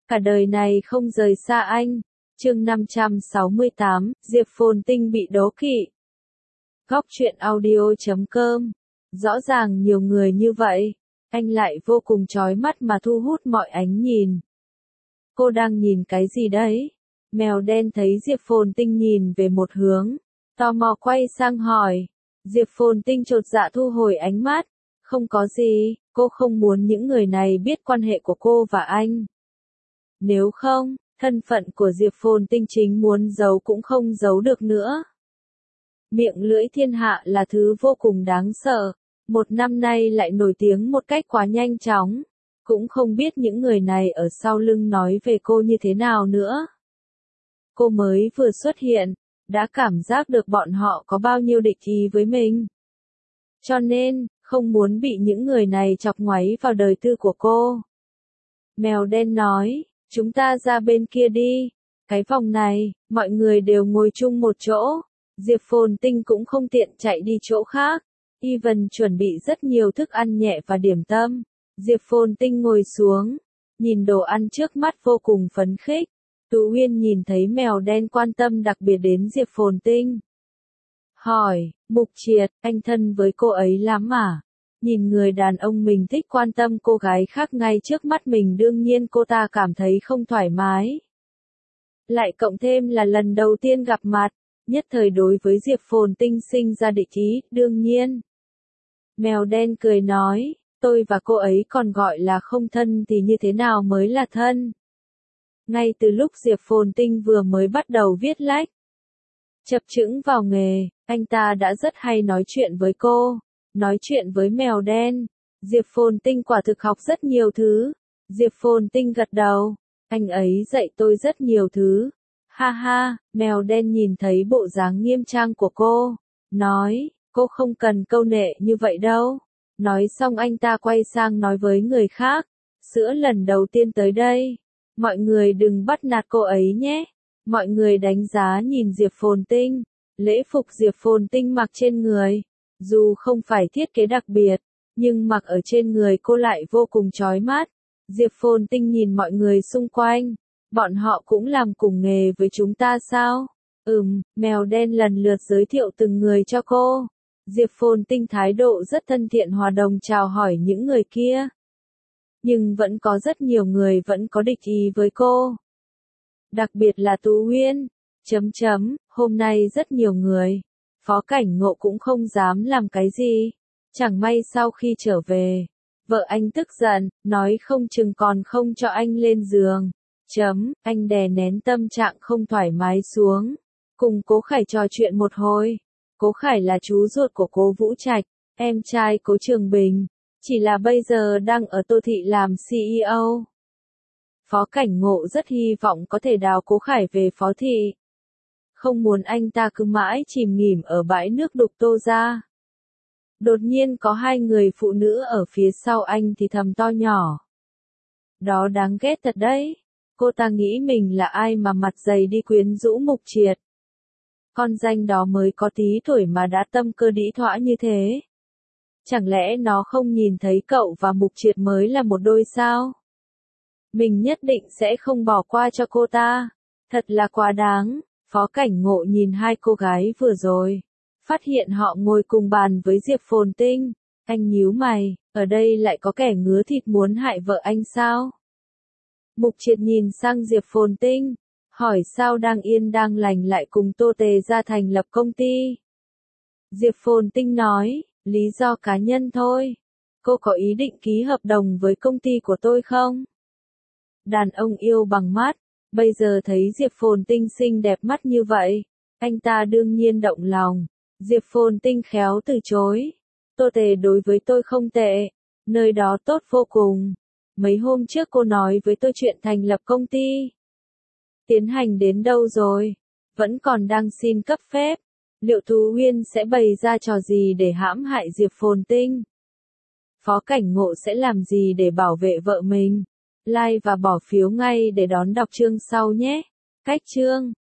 cả đời này không rời xa anh. Chương 568, Diệp Phồn Tinh bị đố kỵ. Góc truyện audio.com. Rõ ràng nhiều người như vậy, anh lại vô cùng chói mắt mà thu hút mọi ánh nhìn. Cô đang nhìn cái gì đấy? Mèo đen thấy Diệp Phồn Tinh nhìn về một hướng, tò mò quay sang hỏi. Diệp Phồn Tinh chột dạ thu hồi ánh mắt. Không có gì, cô không muốn những người này biết quan hệ của cô và anh. Nếu không, thân phận của Diệp Phồn Tinh chính muốn giấu cũng không giấu được nữa. Miệng lưỡi thiên hạ là thứ vô cùng đáng sợ. Một năm nay lại nổi tiếng một cách quá nhanh chóng. Cũng không biết những người này ở sau lưng nói về cô như thế nào nữa. Cô mới vừa xuất hiện, đã cảm giác được bọn họ có bao nhiêu địch ý với mình. Cho nên, không muốn bị những người này chọc ngoáy vào đời tư của cô. Mèo đen nói, chúng ta ra bên kia đi. Cái vòng này, mọi người đều ngồi chung một chỗ. Diệp Phồn Tinh cũng không tiện chạy đi chỗ khác. Ivan chuẩn bị rất nhiều thức ăn nhẹ và điểm tâm. Diệp Phồn Tinh ngồi xuống, nhìn đồ ăn trước mắt vô cùng phấn khích. Tú Uyên nhìn thấy mèo đen quan tâm đặc biệt đến Diệp Phồn Tinh. Hỏi, Mục Triệt, anh thân với cô ấy lắm à? Nhìn người đàn ông mình thích quan tâm cô gái khác ngay trước mắt mình, đương nhiên cô ta cảm thấy không thoải mái. Lại cộng thêm là lần đầu tiên gặp mặt, nhất thời đối với Diệp Phồn Tinh sinh ra địch ý, đương nhiên. Mèo đen cười nói, tôi và cô ấy còn gọi là không thân thì như thế nào mới là thân? Ngay từ lúc Diệp Phồn Tinh vừa mới bắt đầu viết lách, chập chững vào nghề, anh ta đã rất hay nói chuyện với cô, nói chuyện với mèo đen. Diệp Phồn Tinh quả thực học rất nhiều thứ. Diệp Phồn Tinh gật đầu, anh ấy dạy tôi rất nhiều thứ. Ha ha, mèo đen nhìn thấy bộ dáng nghiêm trang của cô, nói, cô không cần câu nệ như vậy đâu. Nói xong anh ta quay sang nói với người khác, sữa lần đầu tiên tới đây, mọi người đừng bắt nạt cô ấy nhé. Mọi người đánh giá nhìn Diệp Phồn Tinh, lễ phục Diệp Phồn Tinh mặc trên người, dù không phải thiết kế đặc biệt, nhưng mặc ở trên người cô lại vô cùng chói mắt. Diệp Phồn Tinh nhìn mọi người xung quanh, bọn họ cũng làm cùng nghề với chúng ta sao? Mèo đen lần lượt giới thiệu từng người cho cô. Diệp Phồn Tinh thái độ rất thân thiện hòa đồng chào hỏi những người kia. Nhưng vẫn có rất nhiều người vẫn có địch ý với cô. Đặc biệt là Tú Uyên. Hôm nay rất nhiều người. Phó Cảnh Ngộ cũng không dám làm cái gì. Chẳng may sau khi trở về, vợ anh tức giận, nói không chừng còn không cho anh lên giường. Anh đè nén tâm trạng không thoải mái xuống. Cùng Cố Khải trò chuyện một hồi. Cố Khải là chú ruột của Cố Vũ Trạch, em trai Cố Trường Bình. Chỉ là bây giờ đang ở Tô Thị làm CEO. Phó Cảnh Ngộ rất hy vọng có thể đào Cố Khải về Phó Thị. Không muốn anh ta cứ mãi chìm nghỉm ở bãi nước đục Tô ra. Đột nhiên có hai người phụ nữ ở phía sau anh thì thầm to nhỏ. Đó đáng ghét thật đấy. Cô ta nghĩ mình là ai mà mặt dày đi quyến rũ Mục Triệt. Con danh đó mới có tí tuổi mà đã tâm cơ đĩ thõa như thế. Chẳng lẽ nó không nhìn thấy cậu và Mục Triệt mới là một đôi sao? Mình nhất định sẽ không bỏ qua cho cô ta. Thật là quá đáng. Phó Cảnh Ngộ nhìn hai cô gái vừa rồi, phát hiện họ ngồi cùng bàn với Diệp Phồn Tinh. Anh nhíu mày, ở đây lại có kẻ ngứa thịt muốn hại vợ anh sao? Mục Triệt nhìn sang Diệp Phồn Tinh, hỏi sao đang yên đang lành lại cùng Tô Tề ra thành lập công ty. Diệp Phồn Tinh nói, lý do cá nhân thôi. Cô có ý định ký hợp đồng với công ty của tôi không? Đàn ông yêu bằng mắt, bây giờ thấy Diệp Phồn Tinh xinh đẹp mắt như vậy, anh ta đương nhiên động lòng. Diệp Phồn Tinh khéo từ chối. Tô Tề đối với tôi không tệ, nơi đó tốt vô cùng. Mấy hôm trước cô nói với tôi chuyện thành lập công ty. Tiến hành đến đâu rồi? Vẫn còn đang xin cấp phép. Liệu Tú Uyên sẽ bày ra trò gì để hãm hại Diệp Phồn Tinh? Phó Cảnh Ngộ sẽ làm gì để bảo vệ vợ mình? Like và bỏ phiếu ngay để đón đọc chương sau nhé. Cách chương